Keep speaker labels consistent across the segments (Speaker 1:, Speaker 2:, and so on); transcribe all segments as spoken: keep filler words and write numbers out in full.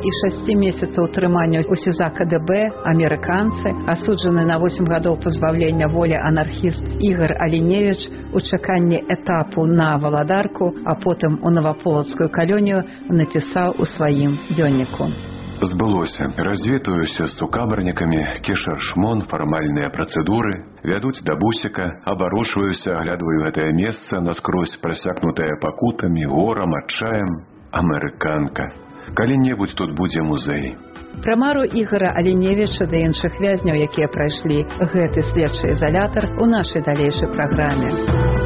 Speaker 1: і шасці месяцаў трымання ў СІЗА КДБ амерыканцы, асуджаны на восем гадоў пазбаўлення волі анархіст Ігор Аліневіч у чаканні этапу на Валадарку, а потым у Новаполацкую калонію напісаў у сваім дзённіку.
Speaker 2: Збылося. Развітуюся з цукабарнікамі, кешар-шмон, фармальныя працэдуры, вядуць да бусіка, абарочваюся, аглядваю гэтае месца, наскрозь прасякнутае пакутамі, горам, адчаем. Амерыканка. Калі-небудзь тут будзе музей.
Speaker 1: Пра мару Ігора Аліневіча да іншых вязняў, якія прайшлі гэты следчы ізалятар, у нашай далейшай праграме.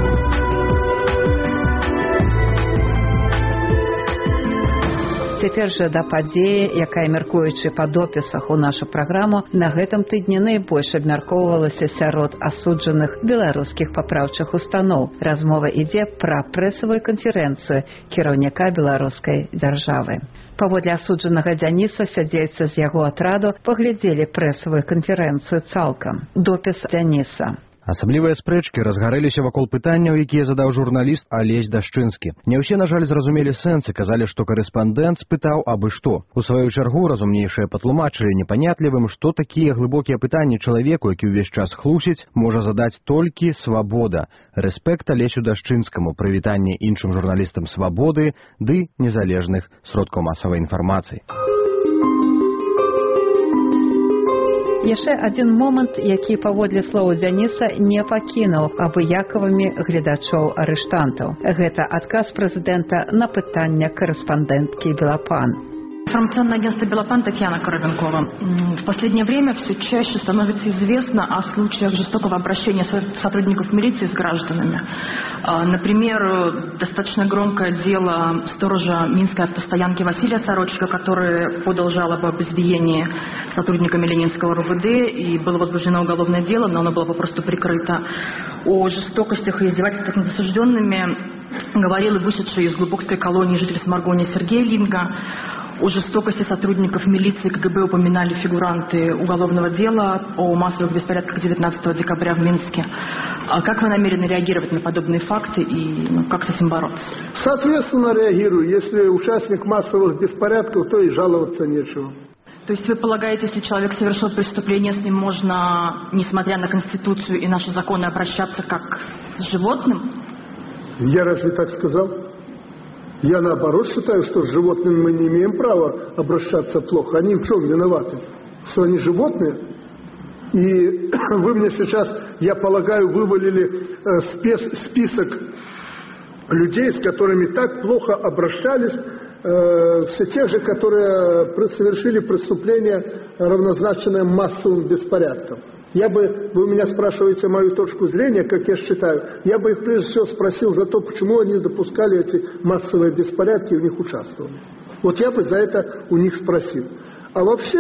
Speaker 1: Цяпер жа да падзеі, якая, мяркуючы па допісах у нашу праграму, на гэтым тыдні найбольш абмяркоўвалася сярод асуджаных беларускіх папраўчых устаноў. Размова ідзе пра прэсавую канферэнцыю кіраўніка беларускай дзяржавы. Паводле асуджанага Дзяніса, сядзельцы з яго атраду паглядзелі прэсавую канферэнцыю цалкам. Допіс Дзяніса.
Speaker 3: Асаблівыя спрэчкі разгарэліся вакол пытанняў, якія задаў журналіст Алесь Дашчынскі. Не ўсе, на жаль, зразумелі сэнс і казалі, што карэспандэнт спытаў абы што. У сваю чаргу разумнейшыя патлумачылі непанятлівым, што такія глыбокія пытанні чалавеку, які ўвесь час хлусіць, можа задаць толькі свабода. Рэспект Алесю Дашчынскаму, прывітанне іншым журналістам свабоды ды незалежных сродкаў масавай інфармацыі.
Speaker 1: Яшчэ адзін момант, які, паводле слоў Дзяніса, не пакінуў абыякавымі гледачоў арыштантаў. Гэта адказ прэзідэнта на пытанне карэспандэнткі Белапан.
Speaker 4: Информационное агентство «Белопан», Татьяна Коробенкова. В последнее время все чаще становится известно о случаях жестокого обращения сотрудников милиции с гражданами. Например, достаточно громкое дело сторожа Минской автостоянки Василия Сорочка, который подал жалобу об избиении сотрудниками Ленинского РУВД, и было возбуждено уголовное дело, но оно было попросту прикрыто. О жестокостях и издевательствах над осужденными говорил и вышедший из глубокской колонии житель Сморгония Сергей Линга. О жестокости сотрудников милиции КГБ упоминали фигуранты уголовного дела о массовых беспорядках девятнадцатого декабря в Минске. А как вы намерены реагировать на подобные факты и ну, как с этим бороться?
Speaker 5: Соответственно, реагирую. Если участник массовых беспорядков, то и жаловаться нечего.
Speaker 4: То есть вы полагаете, если человек совершил преступление, с ним можно, несмотря на Конституцию и наши законы, обращаться как с животным?
Speaker 5: Я разве так сказал? Я наоборот считаю, что с животными мы не имеем права обращаться плохо. Они в чем виноваты? Что они животные? И вы мне сейчас, я полагаю, вывалили спес, список людей, с которыми так плохо обращались, э, все те же, которые совершили преступление, равнозначное массовым беспорядкам. Я бы, вы у меня спрашиваете мою точку зрения, как я считаю, я бы их прежде всего спросил за то, почему они допускали эти массовые беспорядки и в них участвовали. Вот я бы за это у них спросил. А вообще,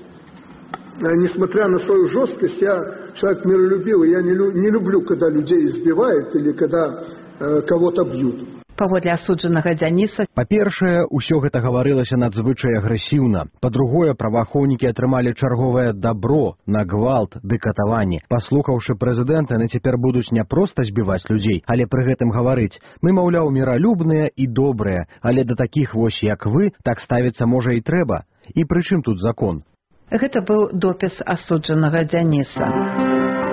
Speaker 5: несмотря на свою жесткость, я человек миролюбивый, я не, лю, не люблю, когда людей избивают или когда э, кого-то бьют.
Speaker 1: Паводле асуджанага Дзяніса.
Speaker 3: Па-першае, усё гэта гаварылася надзвычай агрэсіўна. Па-другое, праваахоўнікі атрымалі чарговае дабро на гвалт ды катаванні. Паслухаўшы прэзідэнта, яны цяпер будуць не проста збіваць людзей, але пры гэтым гаварыць: мы, маўляў, міралюбныя і добрыя, але да такіх вось, як вы, так ставіцца можа і трэба. І пры чым тут закон?
Speaker 1: Гэта быў допіс асуджанага Дзяніса.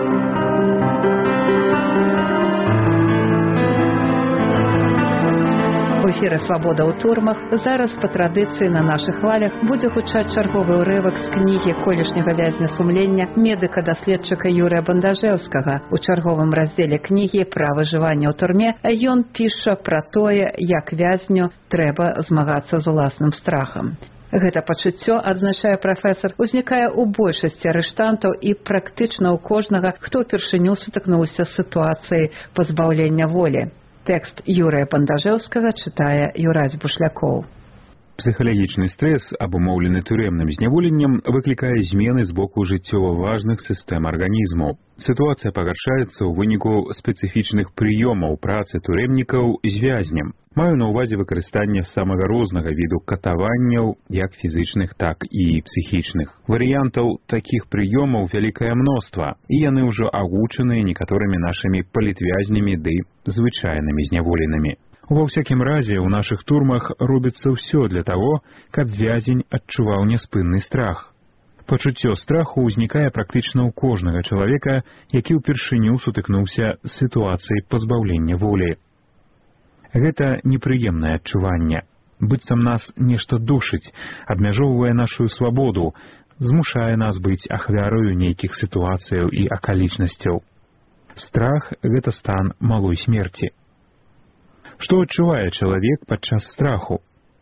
Speaker 1: У эфіры «Свабода ў турмах» зараз па традыцыі на нашых хвалях будзе гучаць чарговы ўрывак з кнігі колішняга вязня сумлення медыка-даследчыка Юрыя Бандажэўскага. У чарговым раздзеле кнігі пра выжыванне ў турме ён піша пра тое, як вязню трэба змагацца з уласным страхам. Гэта пачуццё, адзначае прафесар, узнікае ў большасці арыштантаў і практычна ў кожнага, хто ўпершыню сутыкнуўся з сітуацыяй пазбаўлення волі. Тэкст Юрыя Бандажэўскага чытае Юрась Бушлякоў.
Speaker 6: Псіхалагічны стрэс, абумоўлены турэмным зняволеннем, выклікае змены з боку жыццёва важных сістэм арганізму. Сітуацыя пагаршаецца ў выніку спецыфічных прыёмаў працы турэмнікаў з вязнем. Маю на ўвазе выкарыстанне самага рознага віду катаванняў, як фізічных, так і псіхічных. Варыянтаў такіх прыёмаў вялікае мноства, і яны ўжо агучаныя некаторымі нашымі палітвязнямі ды звычайнымі зняволенымі. Ва ўсякім разе ў нашых турмах робіцца ўсё для таго, каб вязень адчуваў няспынны страх. Пачуццё страху ўзнікае практычна ў кожнага чалавека, які ўпершыню сутыкнуўся з сітуацыяй пазбаўлення волі. Гэта непрыемнае адчуванне. Быццам нас нешта душыць, абмяжоўвае нашу свабоду, змушае нас быць ахвярою нейкіх сітуацыяў і акалічнасцяў. Страх — гэта стан малой смерці. Што адчувае чалавек падчас страху?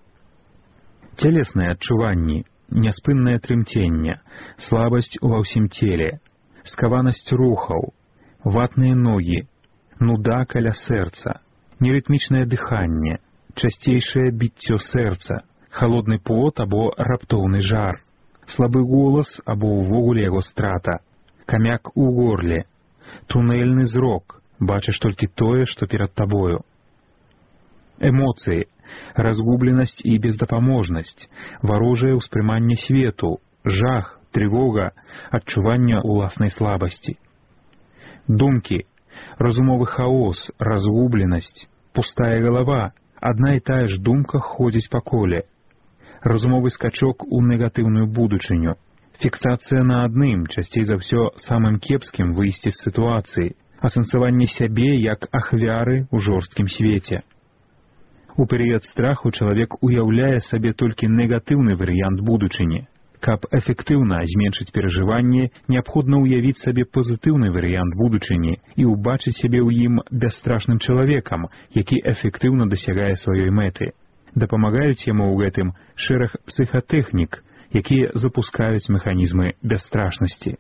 Speaker 6: Цялесныя адчуванні, няспыннае трымценне, слабасць ува ўсім целе, скаванасць рухаў, ватныя ногі, нуда каля сэрца, нерытмічнае дыханне, часцейшае біццё сэрца, халодны пот або раптоўны жар, слабы голас або ўвогуле яго страта, камяк у горле, тунэльны зрок, бачыш толькі тое, што перад табою. Эмоцыі, разгубленасць і бездапаможнасць, варожае ўспрыманне свету, жах, трывога, адчуванне ўласнай слабасці. Думкі, разумовы хаос, разгубленасць, пустая галава, адна і тая ж думка ходзіць па коле. Разумовы скачок у негатыўную будучыню, фіксацыя на адным, часцей за ўсё самым кепскім выйсці з сітуацыі, асэнсаванне сябе як ахвяры ў жорсткім свеце. У перыяд страху чалавек уяўляе сабе толькі негатыўны варыянт будучыні. Каб эфектыўна зменшыць перажыванне, неабходна ўявіць сабе пазітыўны варыянт будучыні і ўбачыць сябе ў ім бясстрашным чалавекам, які эфектыўна дасягае сваёй мэты. Дапамагаюць яму ў гэтым шэраг псіхатэхнік, якія запускаюць механізмы бясстрашнасці.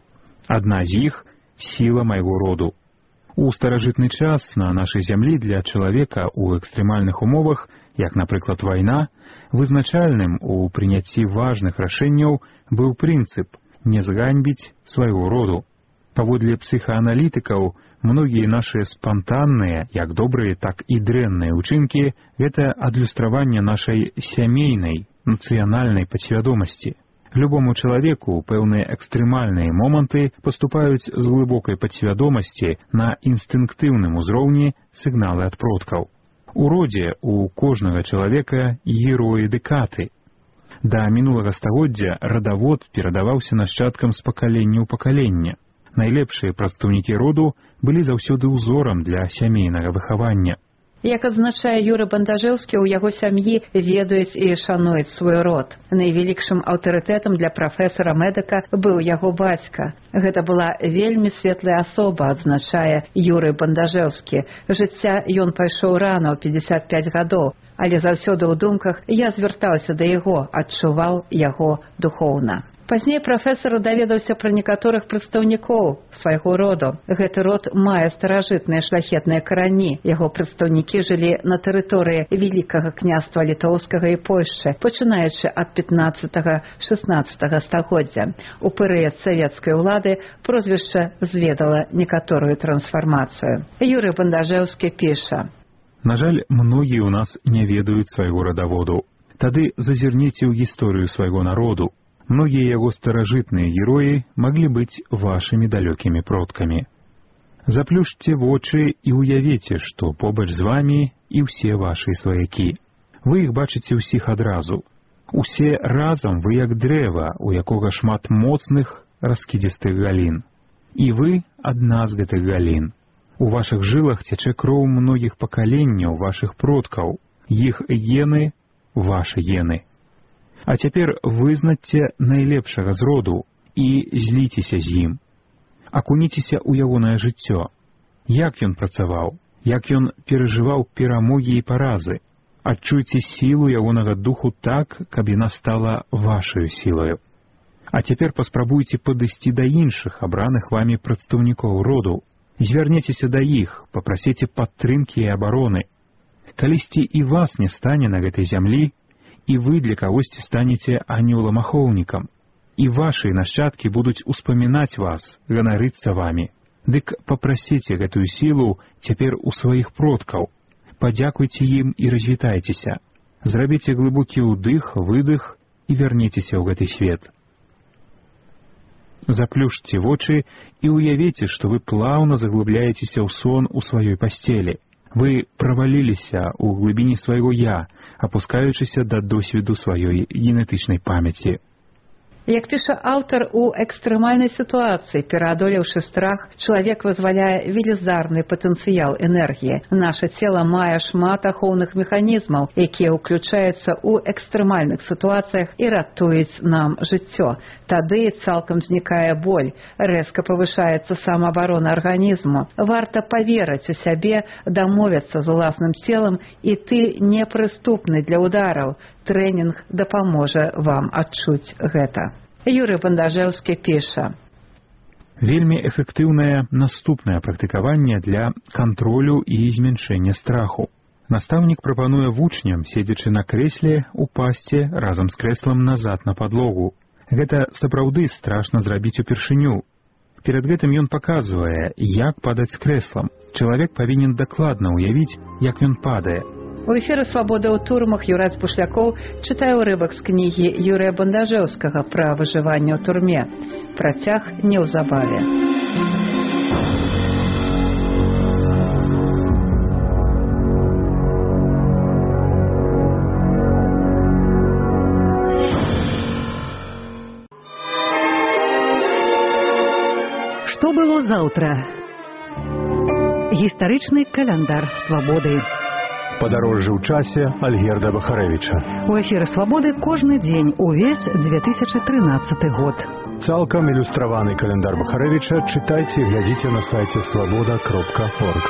Speaker 6: Адна з іх — сіла майго роду. У старажытны час на нашай зямлі для чалавека ў экстрэмальных умовах, як, напрыклад, вайна, вызначальным у прыняцці важных рашэнняў быў прынцып не зганьбіць свайго роду. Паводле псіхааналітыкаў, многія нашыя спантанныя, як добрыя, так і дрэнныя ўчынкі — гэта адлюстраванне нашай сямейнай, нацыянальнай падсвядомасці. Любому чалавеку ў пэўныя экстрэмальныя моманты паступаюць з глыбокай падсвядомасці на інстынктыўным узроўні сігналы ад продкаў. У родзе у кожнага чалавека героі ды каты. Да мінулага стагоддзя радавод перадаваўся нашчадкам з пакалення ў пакаленне. Найлепшыя прадстаўнікі роду былі заўсёды ўзорам для сямейнага выхавання.
Speaker 1: Як адзначае Юрый Бандажэўскі, у яго сям'і ведаюць і шануюць свой род. Найвялікшым аўтарытэтам для прафесара-медыка быў яго бацька. Гэта была вельмі светлая асоба, адзначае Юрый Бандажэўскі. Жыцця ён пайшоў рана, ў пятьдесят пять гадоў, але заўсёды ў думках я звяртаўся да яго, адчуваў яго духоўна. Пазней прафесар даведаўся пра некаторых прадстаўнікоў свайго роду. Гэты род мае старажытныя шляхетныя карані. Яго прадстаўнікі жылі на тэрыторыі Вялікага княства Літоўскага і Польшчы, пачынаючы ад пятнаццатага-шаснаццатага стагоддзя. У перыяд савецкай улады прозвішча зведала некаторую трансфармацыю. Юрый Бандажэўскі піша:
Speaker 6: На жаль, многія ў нас не ведаюць свайго радаводу. Тады зазірніце ў гісторыю свайго народу. Многія яго старажытныя героі маглі быць вашымі далёкімі продкамі. Заплюшце вочы і ўявіце, што побач з вамі і ўсе вашы сваякі. Вы іх бачыце ўсіх адразу. Усе разам вы як дрэва, у якога шмат моцных раскідзістых галін. І вы адна з гэтых галін. У вашых жылах цячэ кроў многіх пакаленняў вашых продкаў. Іх гены — вашы гены. А цяпер вызнаце найлепшага з роду і зліцеся з ім. Акуніцеся ў ягонае жыццё. Як ён працаваў, як ён перажываў перамогі і паразы. Адчуйце сілу ягонага духу так, каб яна стала вашаю сілаю. А цяпер паспрабуйце падысці да іншых абраных вамі прадстаўнікоў роду. Звярнецеся да іх, папрасіце падтрымкі і абароны. Калісьці і вас не стане на гэтай зямлі, і вы для кагосьці станеце анёлам-ахоўнікам. І вашыя нашчадкі будуць успамінаць вас, ганарыцца вамі. Дык папрасіце гэтую сілу цяпер у сваіх продкаў. Падзякуйце ім і развітайцеся. Зрабіце глыбокі ўдых, выдых і вярніцеся ў гэты свет. Заплюшце вочы і ўявіце, што вы плаўна заглыбляецеся ў сон у сваёй пасцелі. Вы праваліліся ў глыбіні свайго «я», апускаючыся да досведу сваёй генетычнай памяці.
Speaker 1: Як піша аўтар, у экстрэмальнай сітуацыі, пераадолеўшы страх, чалавек вызваляе велізарны патэнцыял энергіі. Наша цела мае шмат ахоўных механізмаў, якія ўключаюцца ў экстрэмальных сітуацыях і ратуюць нам жыццё. Тады цалкам знікае боль, рэзка павышаецца самаабарона арганізму. Варта паверыць у сябе, дамовіцца з уласным целам, і ты непрыступны для удараў. Трэнінг дапаможа вам адчуць гэта. Юрый Бандажэўскі піша.
Speaker 6: Вельмі эфектыўнае наступнае практыкаванне для кантролю і змяншэння страху. Настаўнік прапануе вучням, седзячы на крэсле, упасці разам з крэслам назад на падлогу. Гэта сапраўды страшна зрабіць упершыню. Перад гэтым ён паказвае, як падаць з крэслам. Чалавек павінен дакладна ўявіць, як ён падае.
Speaker 1: У эфіры «Свабода ў турмах» Юрась Бушлякоў чытае ўрывак з кнігі Юрыя Бандажэўскага пра выжыванне ў турме. Працяг неўзабаве.
Speaker 7: Што было заўтра? Гістарычны каляндар свабоды.
Speaker 8: Падарожжа ў часе Альгерда Бахарэвіча.
Speaker 7: У эфіры «Свабоды» кожны дзень увесь две тысячы трынаццаты год.
Speaker 8: Цалкам ілюстраваны каляндар Бахарэвіча чытайце і глядзіце на сайце свабода кропка орг.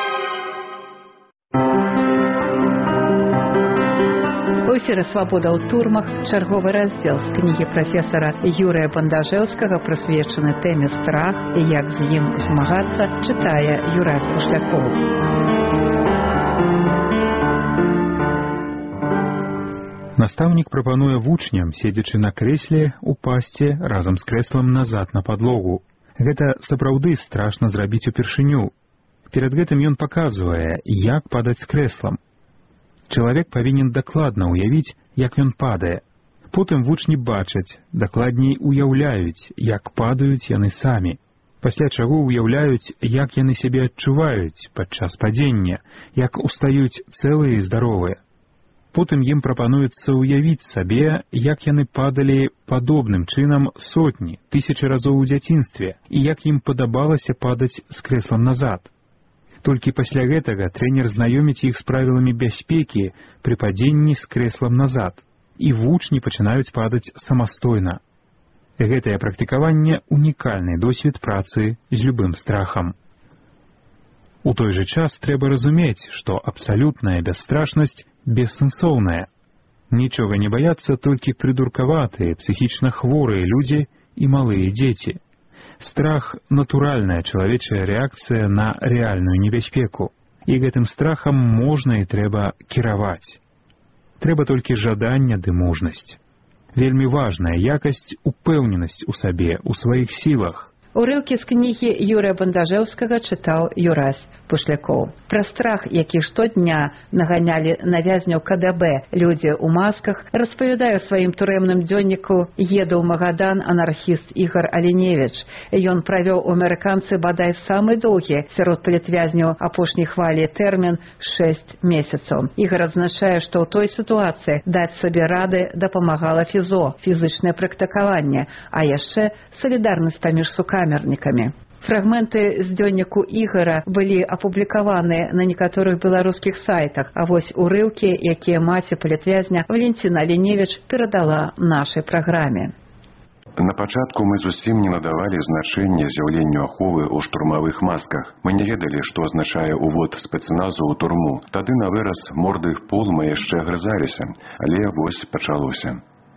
Speaker 1: У эфіры «Свабода ў турмах» чарговы раздзел з кнігі прафесара Юрыя Бандажэўскага, прысвечаны тэме страх і як з ім змагацца, чытае Юрась Бушлякоў.
Speaker 6: Настаўнік прапануе вучням, седзячы на крэсле, упасці разам з крэслам назад на падлогу. Гэта сапраўды страшна зрабіць упершыню. Перад гэтым ён паказвае, як падаць з крэслам. Чалавек павінен дакладна ўявіць, як ён падае. Потым вучні бачаць, дакладней уяўляюць, як падаюць яны самі. Пасля чаго ўяўляюць, як яны сябе адчуваюць падчас падзення, як устаюць цэлыя і здаровыя. Потым ім прапануецца ўявіць сабе, як яны падалі падобным чынам сотні, тысячы разоў у дзяцінстве, і як ім падабалася падаць з крэслам назад. Толькі пасля гэтага трэнер знаёміць іх з правіламі бяспекі пры падзенні з крэслам назад, і вучні пачынаюць падаць самастойна. Гэтае практыкаванне унікальны досвед працы з любым страхам. У той жа час трэба разумець, што абсалютная бясстрашнасць бессэнсоўная. Нічога не баяцца толькі прыдуркаватыя, псіхічна хворыя людзі і малыя дзеці. Страх – натуральная чалавечая рэакцыя на рэальную небяспеку. І гэтым страхам можна і трэба кіраваць. Трэба толькі жаданне ды мужнасць. Вельмі важная якасць – упэўненасць у сабе, у сваіх сілах.
Speaker 1: Урыўкі з кнігі Юрыя Бандажэўскага чытаў Юрась Бушлякоў. Пра страх, які штодня наганялі на вязняў ка дэ бэ людзі ў масках, распавядае ў сваім турэмным дзённіку «Еду ў Магадан» анархіст Ігар Аленевіч. Ён правёў у амерыканцы бадай самы доўгі сярод палітвязняў апошняй хвалі тэрмін шэсць месяцаў. Ігар адзначае, што ў той сітуацыі даць сабе рады дапамагала фізо, фізычнае практыкаванне, а яшчэ салідарнасць паміж сукамернікамі. Фрагменты з дзённіку Ігара былі апублікаваны на некаторых беларускіх сайтах, а вось урыўкі, якія маці палітвязня Валентина Аленевіч перадала нашай праграме.
Speaker 2: На пачатку мы зусім не надавалі значэння з'яўленню аховы ў штурмавых масках. Мы не ведалі, што азначае увод спецназу ў турму. Тады на выраз морды в пол мы яшчэ грызаліся, але вось пачалося.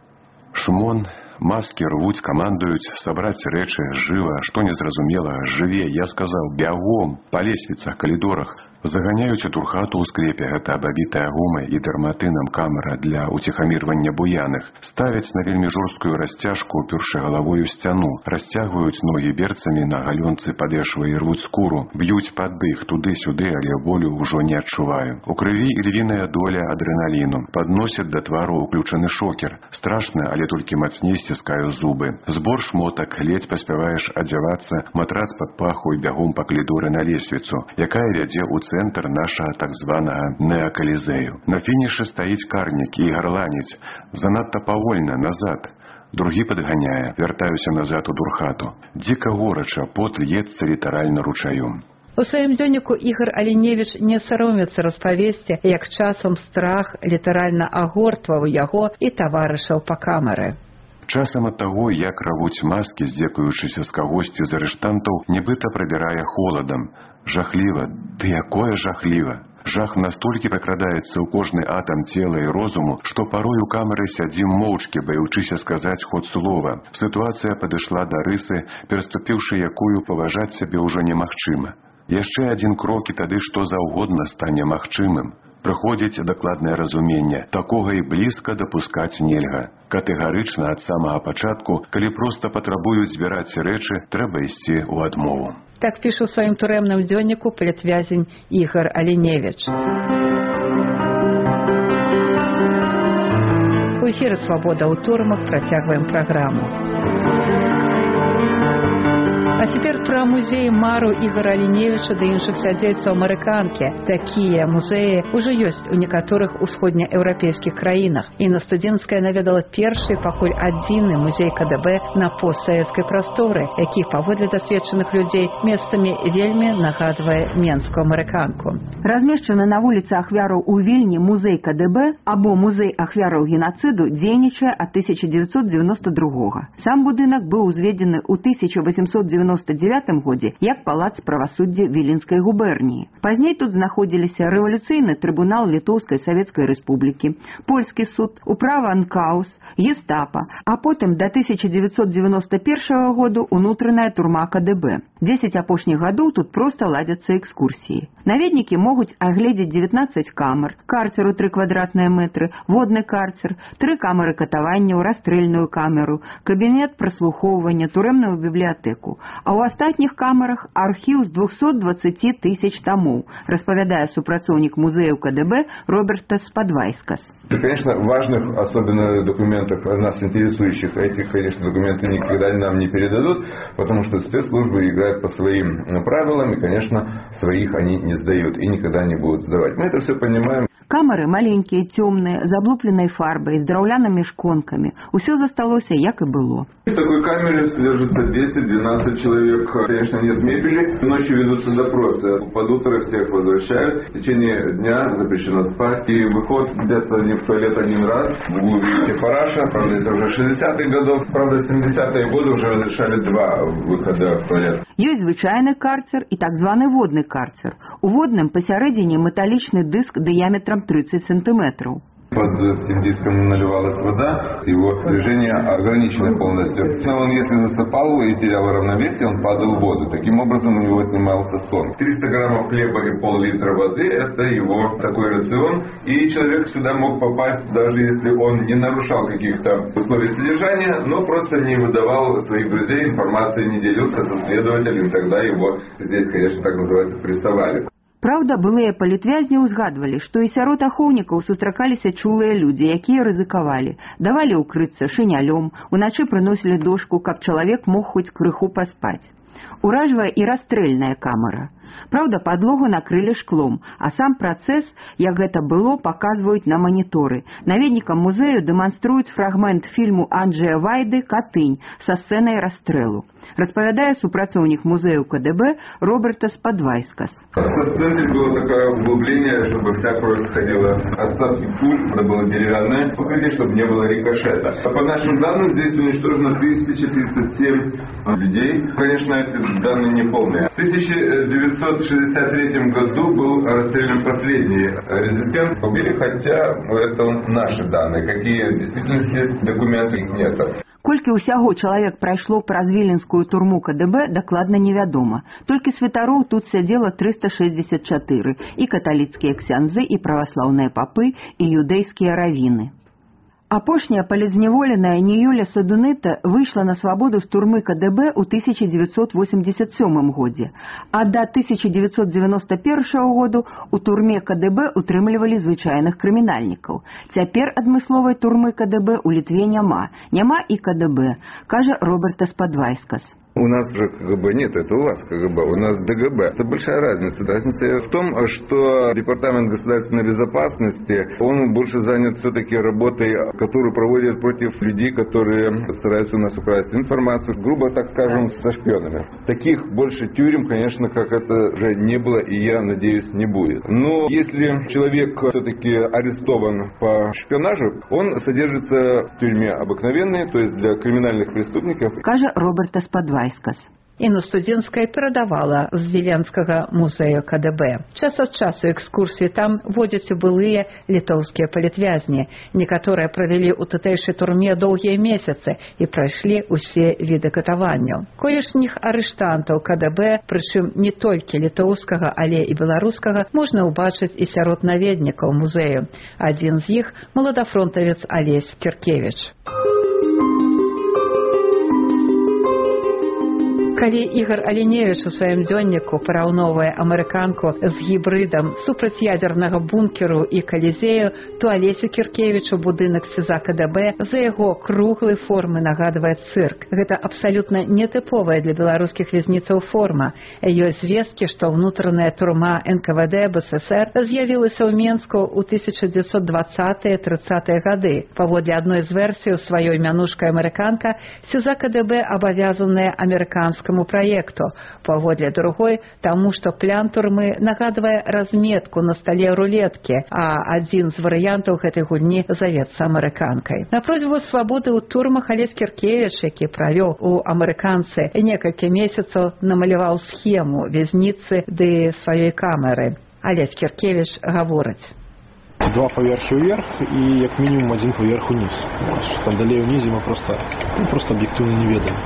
Speaker 2: Шмон, маски рвуць, камандуюць, сабраць рэчы, жыва, што незразумела, жыве, я сказаў, бягом, па лесвіцах, калідорах. Заганяюць у турхату ў склепе, гэта абабітая гумай і дэрматынам камера для уціхамірвання буяных. Ставяць на вельмі жорсткую расцяжку, упершы галавою сцяну, расцягваюць ногі берцамі на галёнцы падэшвы і рвуць скуру, б'юць пад дых туды-сюды, але волю ўжо не адчуваю. У крыві ільвіная доля адрэналіну. Падносяць да твару уключаны шокер. Страшна, але толькі мацней сціскаю зубы. Збор шмотак, ледзь паспяваеш адзявацца, матрац пад паху і бягом па калідоры на лесвіцу, якая вядзе ў цэнтр нашага так званага неакалізею. На фінішы стаіць карнік і гарланіць занадта павольна назад. Другі падганяе, вяртаюся назад у дурхату. Дзіка горача, пот льецца літаральна ручаём.
Speaker 1: У сваім дзённіку Ігар Аліневіч не саромецца распавесці, як часам страх літаральна агортваў яго і таварышаў па камеры.
Speaker 2: Часам ад таго, як равуць маскі, здзекуючыся з кагосьці з арыштантаў, нібыта прабірае холадам. Жахліва, ды якое жахліва! Жах настолькі пракрадаецца ў кожны атам цела і розуму, што парой у камеры сядзім моўчкі, баючыся сказаць хоць слова. Сітуацыя падышла да рысы, пераступіўшы якую паважаць сябе ўжо немагчыма. Яшчэ адзін крок і тады што заўгодна стане магчымым. Прыходзіць дакладнае разуменне, такога і блізка дапускаць нельга. Катэгарычна ад самага пачатку, калі проста патрабуюць збіраць рэчы, трэба ісці ў адмову.
Speaker 1: Так піша ў сваім турэмным дзённіку палітвязень Ігар Аліневіч. У эфіры «Свабода ў турмах» працягваем праграму. А цяпер пра музей мару Ігара Аліневіча ды іншых сядзельцаў амерыканкі. Такія музеі ўжо ёсць у некаторых усходнееўрапейскіх краінах. І на студэнцкая наведала першы, пакуль адзіны музей КДБ на постсавецкай прасторы, які, паводле дасведчаных людзей, месцамі вельмі нагадвае менскую амерыканку.
Speaker 9: Размешчаны на вуліцы ахвяраў у Вільні музей КДБ або музей ахвяраў генацыду дзейнічае ад тысяча дзевяцьсот дзевяноста другога. Сам будынак быў узведзены ў тысяча восемьсот девяносто девятым годзе як палац правасуддзя Віленскай губерніі. Пазней тут знаходзіліся рэвалюцыйны трыбунал Літоўскай Савецкай Рэспублікі, польскі суд, управа Анкаус, гестапа, а потым да тысяча дзевяцьсот девяносто первого году унутраная турма КДБ. Дзесяць апошніх гадоў тут проста ладзяцца экскурсіі. Наведнікі могуць агледзець дзевятнаццаць камер, карцер у тры квадратныя метры, водны карцер, тры камеры катаванняў, расстрэльную камеру, кабінет праслухоўвання, турэмную бібліятэку. А ў астатніх камерах архіў з двухсот двадцати тысяч томов, распавядае супрацоўнік музею КДБ Роберта Спадвайскас.
Speaker 10: И, конечно, важных, особенно документов, нас интересующих, этих, конечно, документы никогда нам не передадут, потому что спецслужбы играют по своим правилам, и, конечно, своих они не сдают и никогда не будут сдавать. Мы это все понимаем.
Speaker 9: Камеры маленькие, темные, з аблупленной фарбой, з драўлянымі шконкамі. Усё засталося, як и было.
Speaker 10: В такой камере содержится десять-двенадцать человек. Конечно, нет мебели. Ночью ведутся допросы. Под утро всех возвращают. В течение дня запрещено спать. И выход где-то не в туалет один раз. Вы увидите параша. Правда, это уже шестидесятых годов. Правда, семидесятые годы уже разрешали два выхода в туалет.
Speaker 9: Есть звычайны карцер и так званы водны карцер. У водным посередине металличный диск диаметром тридцать сантиметров.
Speaker 10: Под этим диском наливалась вода, его движение ограничено полностью. Но он, если засыпал и терял равновесие, он падал в воду. Таким образом у него отнимался сон. триста граммов хлеба и пол-литра воды – это его такой рацион. И человек сюда мог попасть, даже если он не нарушал каких-то условий содержания, но просто не выдавал своих друзей, информации не делился со следователем. Тогда его здесь, конечно, так называется, прессовали.
Speaker 9: Праўда, былыя палітвязні ўзгадвалі, што і сярод ахоўнікаў сустракаліся чулыя людзі, якія рызыкавалі, давалі ўкрыцца шынялём, уначы прыносілі дошку, каб чалавек мог хоць крыху паспаць. Уражвае і расстрэльная камера. Праўда, падлогу накрылі шклом, а сам працэс, як гэта было, паказваюць на маніторы. Наведнікам музею дэманструюць фрагмент фільму Анджэя Вайды «Катынь» са сцэнай расстрэлу. Распавядае супрацоўнік музею КДБ Роберта Спадвайскас.
Speaker 10: В центре было такое углубление, чтобы вся кровь сходила. Остатки пуль, это было деревянное покрытие, чтобы не было рикошета. По нашим данным, здесь уничтожено тысяча тридцать семь людей. Конечно, эти данные не полные. В тысяча девятьсот шестьдесят третьем году был расстрелян последний резистент. Убили, хотя это наши данные. Какие в действительности документы их нет.
Speaker 9: Колькі ўсяго чалавек прайшло праз віленскую турму КДБ, дакладна невядома. Толькі святароў тут сядзела трыста шэсцьдзесят чатыры, і каталіцкія ксяндзы, і праваслаўныя папы, і юдэйскія равіны. Апошняя палізняволеная Ніюля Садуныта выйшла на свабоду з турмы КДБ ў тысяча девятьсот восемьдесят сёмым годзе, а да тысяча девятьсот девяносто первого году у турме КДБ утрымлівалі звычайных крымінальнікаў. Цяпер адмысловай турмы КДБ у Літве няма, няма і КДБ, кажа Роберта Спадвайскас.
Speaker 10: У нас же КГБ нет, это у вас КГБ, у нас ДГБ. Это большая разница. Разница в том, что Департамент государственной безопасности, он больше занят все-таки работой, которую проводят против людей, которые стараются у нас украсть информацию, грубо так скажем, со шпионами. Таких больше тюрем, конечно, как это уже не было, и я надеюсь, не будет. Но если человек все-таки арестован по шпионажу, он содержится в тюрьме обыкновенной, то есть для криминальных преступников.
Speaker 9: Кажа Роберта Спадвайскас.
Speaker 1: Інна Студзінская перадавала з Віленскага музею КДБ. Час ад часу экскурсіі там водзяць у былыя літоўскія палітвязні. Некаторыя правялі ў тутэйшай турме доўгія месяцы і прайшлі ўсе віды катаванняў. Колішніх арыштантаў КДБ, прычым не толькі літоўскага, але і беларускага, можна ўбачыць і сярод наведнікаў музею. Адзін з іх – маладафронтавец Алесь Кіркевіч. Калі Ігор Аліневіч у сваім дзённіку параўноўвае амерыканку з гібрыдам супрацьядзернага бункеру і калізею, то Алесю Кіркевічу будынак СІЗА КДБ за яго круглай формы нагадвае цырк. Гэта абсалютна нетыповая для беларускіх вязніцаў форма. Ёсць звесткі, што ўнутраная турма эн ка вэ дэ БССР з'явілася ў Менску ў тысяча дзевяцьсот дваццатыя трыццатыя гады. Паводле адной з версій сваёй мянушкай амерыканка, СІЗА КДБ абавязаная амерыканскаму проекту, паводле другой, таму што план турмы нагадвае разметку на стале рулеткі, а адзін з варыянтаў гэтай гульні завецца амерыканкай. На просьбу свабоды ў турмах Алесь Кіркевіч, які правёў у амерыканцы некалькі месяцаў, намаляваў схему вязніцы ды сваёй камеры. Алесь Кіркевіч гаворыць:
Speaker 11: Два паверхі ўверх і як мінімум адзін паверх уніз. Там далей унізе мы просто, ну, просто аб'ектыўна не ведаем.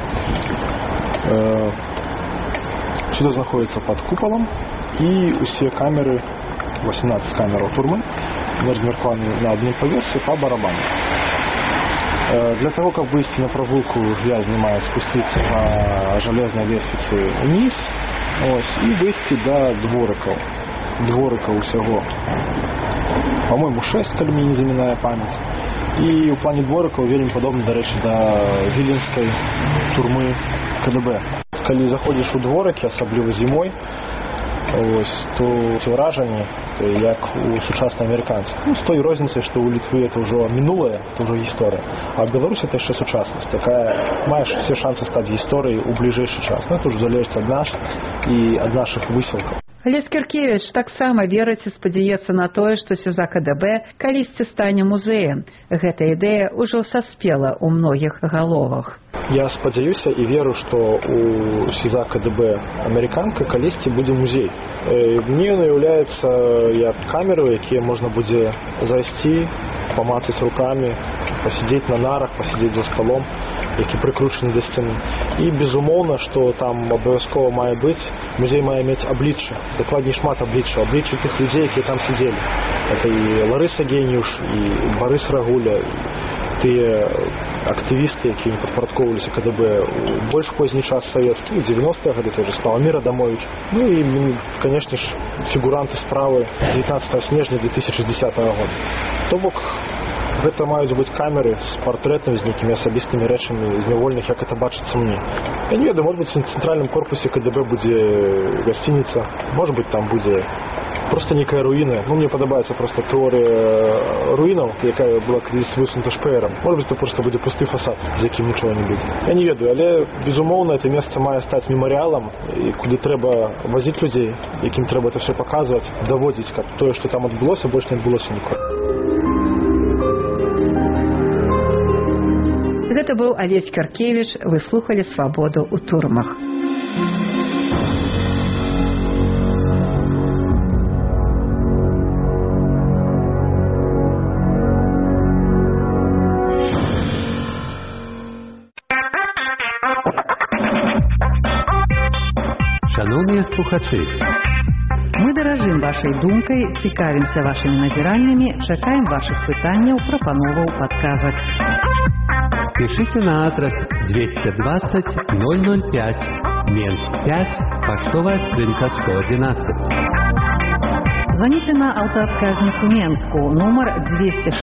Speaker 11: Сюда знаходится под куполом, и все камеры, восемнадцать камер турмы, размеркованы на одном поверсе по барабану. Для того, как выйти на прогулку, я занимаюсь спуститься по железной лестнице вниз, ось, и выйти до двориков. Двориков всего, по-моему, шесть, коли мне не заминает память. И в плане двориков вельмі подобно, до речі, до Віленської турми КДБ. Коли заходиш у дворики, особливо зимой, ось, то ці враження, як у сучасних американців. Ну, з тою розницею, що у Литвы это уже минулое, это уже история, а в Беларуси это еще сучасность. Такая, маешь все шансы стать историей у ближайший час. Но это уже залежит от нас и от наших выселков.
Speaker 1: Алесь Кіркевіч таксама верыць і спадзяецца на тое, што СІЗА КДБ калісьці стане музеем. Гэта ідэя ўжо саспела ў многіх галовах.
Speaker 11: Я спадзяюся і веру, што у СІЗА КДБ амерыканка калісьці будзе музей. Мне уяўляецца як камеру, якія можна будзе зайсці, памацаць руками, посидеть на нарах, посидеть за столом, які прикручены до сцены. І безумоўна, што там абавязкова мае быць, музей мае мець аблічча, дакладней шмат аблічча, аблічча тых людзей, якія там сидзелі. Это і Ларыса Геніюш, і Барыс Рагуля, і тыя актывісты, якія падпарадкоўваліся КДБ у больш позні час савецкі, дзевяностыя гады, той же Славамір Адамович. Ну і, конечно ж, фігуранты справы дзевятнадцатага снежня две тысячи десятого года. То бок, гэта маюць быць камеры з партрэтамі, з нейкімі асабістымі рэчамі зняволеных, як это бачыцца мне. Я не ведаю, может быть, в центральным корпусе КДБ будзе гостиница, может быть, там будзе просто некая руіна. Ну, мне падабаецца просто тэорыя руінаў, якая была калісь высунута шпэерам. Может быть, это просто будзе пусты фасад, з якім нічого не будзе. Я не ведаю, але, безумоўна, это месца мае стаць мемарыялам, і куды трэба вазіць людзей, якім трэба это все паказваць, даводзіць, каб тое, што там адбылося, больш не адбылося ніколі.
Speaker 1: Гэта быў Алесь Кіркевіч, вы слухалі «Свабоду ў турмах».
Speaker 12: Шановныя слухачы,
Speaker 7: мы даражым вашай думкай, цікавімся вашымі назіраннямі, чакаем вашых пытанняў, прапановаў, падказак.
Speaker 12: Пишите на адрес двести двадцать ноль ноль пять, Менск пять, почтовая скринка сто одиннадцать.
Speaker 7: Звоните на аўтаадказніку Менску, номер двести